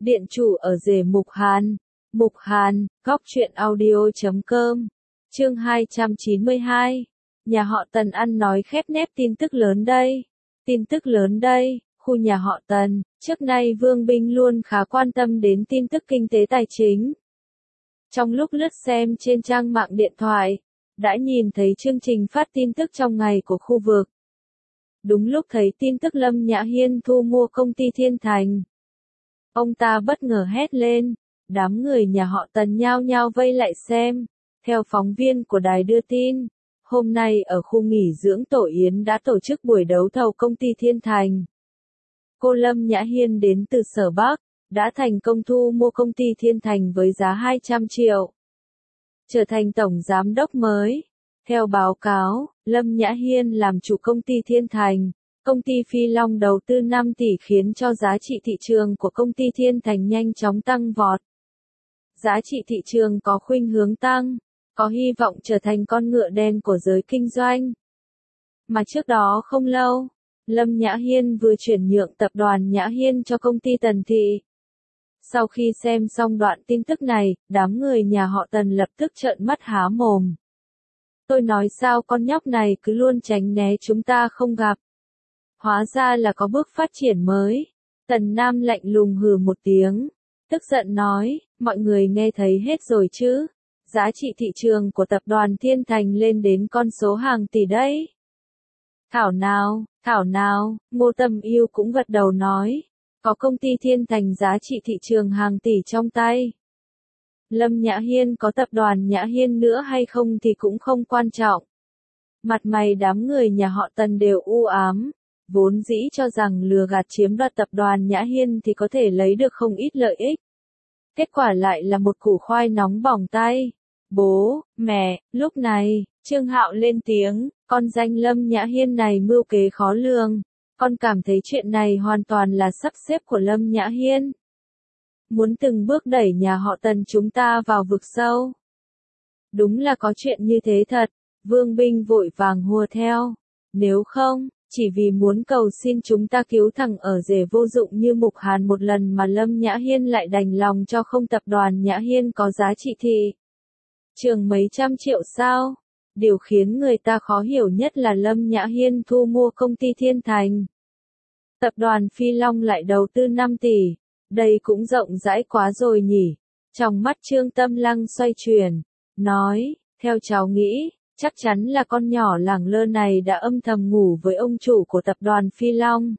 Điện chủ ở rể Mục Hàn. Mục Hàn, góc truyện audio.com. Chương 292. Nhà họ Tần ăn nói khép nép tin tức lớn đây. Tin tức lớn đây, khu nhà họ Tần, trước nay Vương Binh luôn khá quan tâm đến tin tức kinh tế tài chính. Trong lúc lướt xem trên trang mạng điện thoại, đã nhìn thấy chương trình phát tin tức trong ngày của khu vực. Đúng lúc thấy tin tức Lâm Nhã Hiên thu mua công ty Thiên Thành. Ông ta bất ngờ hét lên, đám người nhà họ Tần nhao nhao vây lại xem. Theo phóng viên của đài đưa tin, hôm nay ở khu nghỉ dưỡng Tổ Yến đã tổ chức buổi đấu thầu công ty Thiên Thành. Cô Lâm Nhã Hiên đến từ Sở Bắc, đã thành công thu mua công ty Thiên Thành với giá 200 triệu. Trở thành tổng giám đốc mới. Theo báo cáo, Lâm Nhã Hiên làm chủ công ty Thiên Thành. Công ty Phi Long đầu tư 5 tỷ khiến cho giá trị thị trường của công ty Thiên Thành nhanh chóng tăng vọt. Giá trị thị trường có khuynh hướng tăng, có hy vọng trở thành con ngựa đen của giới kinh doanh. Mà trước đó không lâu, Lâm Nhã Hiên vừa chuyển nhượng tập đoàn Nhã Hiên cho công ty Tần Thị. Sau khi xem xong đoạn tin tức này, đám người nhà họ Tần lập tức trợn mắt há mồm. Tôi nói sao con nhóc này cứ luôn tránh né chúng ta không gặp. Hóa ra là có bước phát triển mới. Tần Nam lạnh lùng hừ một tiếng, tức giận nói, mọi người nghe thấy hết rồi chứ. Giá trị thị trường của tập đoàn Thiên Thành lên đến con số hàng tỷ đấy. Thảo nào, Ngô Tâm Yêu cũng gật đầu nói, có công ty Thiên Thành giá trị thị trường hàng tỷ trong tay. Lâm Nhã Hiên có tập đoàn Nhã Hiên nữa hay không thì cũng không quan trọng. Mặt mày đám người nhà họ Tần đều u ám, vốn dĩ cho rằng lừa gạt chiếm đoạt tập đoàn Nhã Hiên thì có thể lấy được không ít lợi ích. Kết quả lại là một củ khoai nóng bỏng tay. Bố, mẹ, lúc này, Trương Hạo lên tiếng, con danh Lâm Nhã Hiên này mưu kế khó lường. Con cảm thấy chuyện này hoàn toàn là sắp xếp của Lâm Nhã Hiên. Muốn từng bước đẩy nhà họ Tần chúng ta vào vực sâu. Đúng là có chuyện như thế thật, Vương Binh vội vàng hùa theo. Nếu không, chỉ vì muốn cầu xin chúng ta cứu thằng ở rể vô dụng như Mục Hàn một lần mà Lâm Nhã Hiên lại đành lòng cho không tập đoàn Nhã Hiên có giá trị thị trường mấy trăm triệu sao? Điều khiến người ta khó hiểu nhất là Lâm Nhã Hiên thu mua công ty Thiên Thành. Tập đoàn Phi Long lại đầu tư 5 tỷ. Đây cũng rộng rãi quá rồi nhỉ. Trong mắt Trương Tâm Lăng xoay chuyển, nói, theo cháu nghĩ, chắc chắn là con nhỏ lẳng lơ này đã âm thầm ngủ với ông chủ của tập đoàn Phi Long.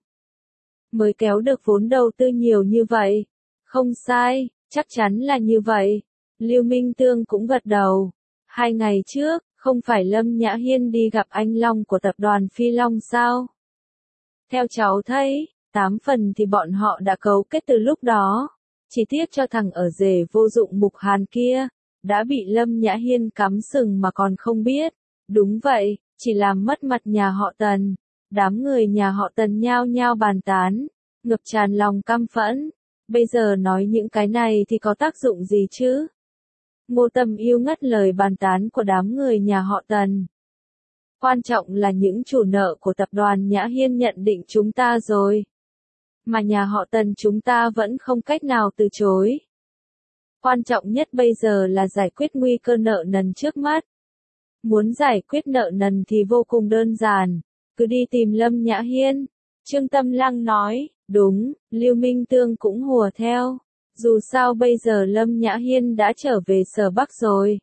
Mới kéo được vốn đầu tư nhiều như vậy. Không sai, chắc chắn là như vậy. Lưu Minh Tương cũng gật đầu. 2 ngày trước, không phải Lâm Nhã Hiên đi gặp anh Long của tập đoàn Phi Long sao? Theo cháu thấy, 8 phần thì bọn họ đã cấu kết từ lúc đó. Chỉ tiếc cho thằng ở rể vô dụng Mục Hàn kia, đã bị Lâm Nhã Hiên cắm sừng mà còn không biết. Đúng vậy, chỉ làm mất mặt nhà họ Tần. Đám người nhà họ Tần nhao nhao bàn tán, ngập tràn lòng căm phẫn. Bây giờ nói những cái này thì có tác dụng gì chứ? Ngô Tâm Yêu ngắt lời bàn tán của đám người nhà họ Tần. Quan trọng là những chủ nợ của tập đoàn Nhã Hiên nhận định chúng ta rồi. Mà nhà họ Tần chúng ta vẫn không cách nào từ chối. Quan trọng nhất bây giờ là giải quyết nguy cơ nợ nần trước mắt. Muốn giải quyết nợ nần thì vô cùng đơn giản, cứ đi tìm Lâm Nhã Hiên. Trương Tâm Lăng nói, đúng, Lưu Minh Tương cũng hùa theo. Dù sao bây giờ Lâm Nhã Hiên đã trở về Sở Bắc rồi.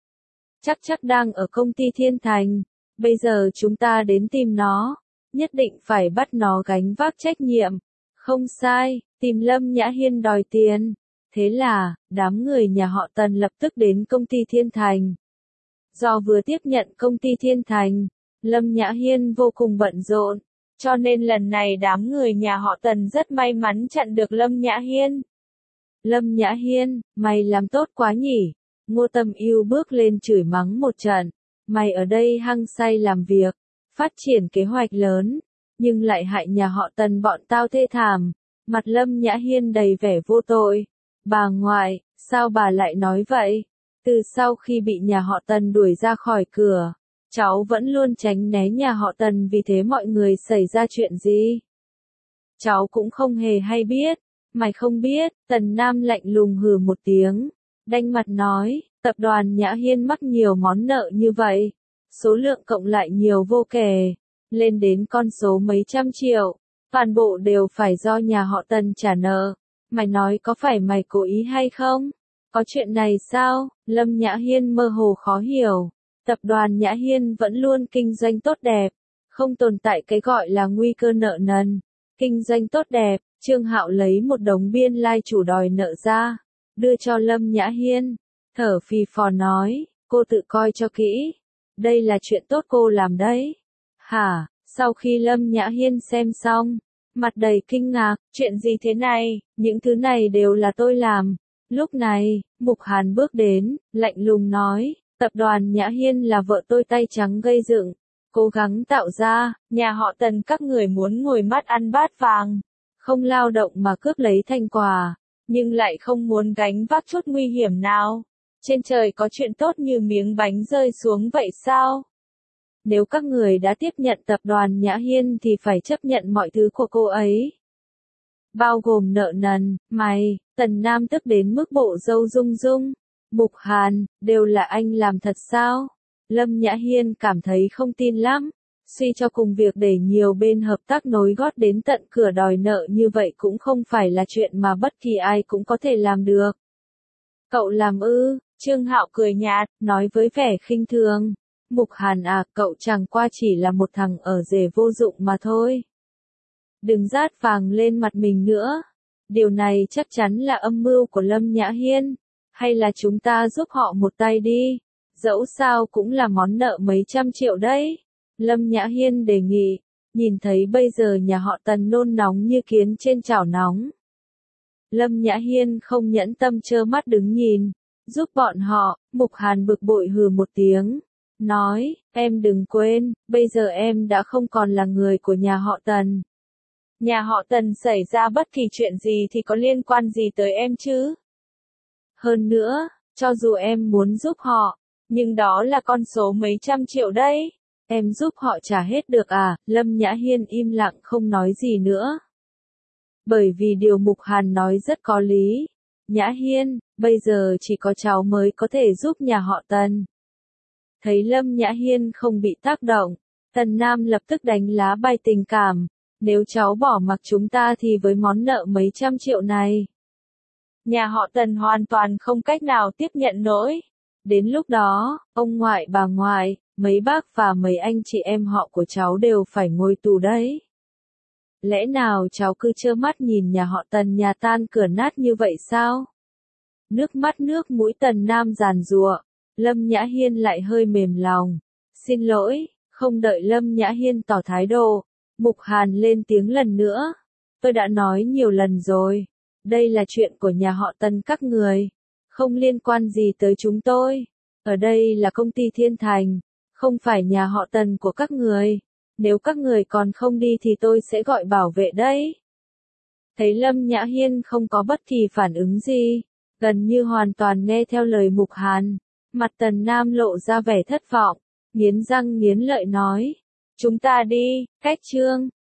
Chắc đang ở công ty Thiên Thành. Bây giờ chúng ta đến tìm nó. Nhất định phải bắt nó gánh vác trách nhiệm. Không sai, tìm Lâm Nhã Hiên đòi tiền. Thế là, đám người nhà họ Tần lập tức đến công ty Thiên Thành. Do vừa tiếp nhận công ty Thiên Thành, Lâm Nhã Hiên vô cùng bận rộn. Cho nên lần này đám người nhà họ Tần rất may mắn chặn được Lâm Nhã Hiên. Lâm Nhã Hiên, mày làm tốt quá nhỉ. Ngô Tâm Yêu bước lên chửi mắng một trận. Mày ở đây hăng say làm việc, phát triển kế hoạch lớn, nhưng lại hại nhà họ Tần bọn tao thê thảm. Mặt Lâm Nhã Hiên đầy vẻ vô tội. Bà ngoại, sao bà lại nói vậy? Từ sau khi bị nhà họ Tần đuổi ra khỏi cửa, cháu vẫn luôn tránh né nhà họ Tần vì thế mọi người xảy ra chuyện gì? Cháu cũng không hề hay biết. Mày không biết, Tần Nam lạnh lùng hừ một tiếng, đanh mặt nói, tập đoàn Nhã Hiên mắc nhiều món nợ như vậy, số lượng cộng lại nhiều vô kể, lên đến con số mấy trăm triệu, toàn bộ đều phải do nhà họ Tần trả nợ. Mày nói có phải mày cố ý hay không? Có chuyện này sao? Lâm Nhã Hiên mơ hồ khó hiểu. Tập đoàn Nhã Hiên vẫn luôn kinh doanh tốt đẹp, không tồn tại cái gọi là nguy cơ nợ nần. Kinh doanh tốt đẹp, Trương Hạo lấy một đống biên lai chủ đòi nợ ra, đưa cho Lâm Nhã Hiên, thở phì phò nói, cô tự coi cho kỹ, đây là chuyện tốt cô làm đấy. Hả? Sau khi Lâm Nhã Hiên xem xong, mặt đầy kinh ngạc, chuyện gì thế này, những thứ này đều là tôi làm. Lúc này, Mục Hàn bước đến, lạnh lùng nói, tập đoàn Nhã Hiên là vợ tôi tay trắng gây dựng, cố gắng tạo ra, nhà họ Tần các người muốn ngồi mắt ăn bát vàng, không lao động mà cướp lấy thành quả, nhưng lại không muốn gánh vác chút nguy hiểm nào. Trên trời có chuyện tốt như miếng bánh rơi xuống vậy sao? Nếu các người đã tiếp nhận tập đoàn Nhã Hiên thì phải chấp nhận mọi thứ của cô ấy. Bao gồm nợ nần, mày, Tần Nam tức đến mức bộ râu rung rung. Mục Hàn, đều là anh làm thật sao? Lâm Nhã Hiên cảm thấy không tin lắm. Suy cho cùng việc để nhiều bên hợp tác nối gót đến tận cửa đòi nợ như vậy cũng không phải là chuyện mà bất kỳ ai cũng có thể làm được. Cậu làm ư? Trương Hạo cười nhạt, nói với vẻ khinh thường. Mục Hàn à, cậu chẳng qua chỉ là một thằng ở rể vô dụng mà thôi. Đừng rát vàng lên mặt mình nữa. Điều này chắc chắn là âm mưu của Lâm Nhã Hiên. Hay là chúng ta giúp họ một tay đi. Dẫu sao cũng là món nợ mấy trăm triệu đấy. Lâm Nhã Hiên đề nghị. Nhìn thấy bây giờ nhà họ Tần nôn nóng như kiến trên chảo nóng. Lâm Nhã Hiên không nhẫn tâm trơ mắt đứng nhìn. Giúp bọn họ, Mục Hàn bực bội hừ một tiếng. Nói, em đừng quên, bây giờ em đã không còn là người của nhà họ Tần. Nhà họ Tần xảy ra bất kỳ chuyện gì thì có liên quan gì tới em chứ? Hơn nữa, cho dù em muốn giúp họ, nhưng đó là con số mấy trăm triệu đấy. Em giúp họ trả hết được à? Lâm Nhã Hiên im lặng không nói gì nữa. Bởi vì điều Mục Hàn nói rất có lý. Nhã Hiên, bây giờ chỉ có cháu mới có thể giúp nhà họ Tần. Thấy Lâm Nhã Hiên không bị tác động, Tần Nam lập tức đánh lá bài tình cảm. Nếu cháu bỏ mặc chúng ta thì với món nợ mấy trăm triệu này, nhà họ Tần hoàn toàn không cách nào tiếp nhận nổi. Đến lúc đó, ông ngoại bà ngoại, mấy bác và mấy anh chị em họ của cháu đều phải ngồi tù đấy. Lẽ nào cháu cứ trơ mắt nhìn nhà họ Tần nhà tan cửa nát như vậy sao? Nước mắt nước mũi Tần Nam giàn giụa, Lâm Nhã Hiên lại hơi mềm lòng. Xin lỗi, không đợi Lâm Nhã Hiên tỏ thái độ, Mục Hàn lên tiếng lần nữa. Tôi đã nói nhiều lần rồi, đây là chuyện của nhà họ Tần các người, không liên quan gì tới chúng tôi. Ở đây là công ty Thiên Thành, không phải nhà họ Tần của các người. Nếu các người còn không đi thì tôi sẽ gọi bảo vệ đấy. Thấy Lâm Nhã Hiên không có bất kỳ phản ứng gì, gần như hoàn toàn nghe theo lời Mục Hàn, mặt Tần Nam lộ ra vẻ thất vọng, nghiến răng nghiến lợi nói. Chúng ta đi, cách chương.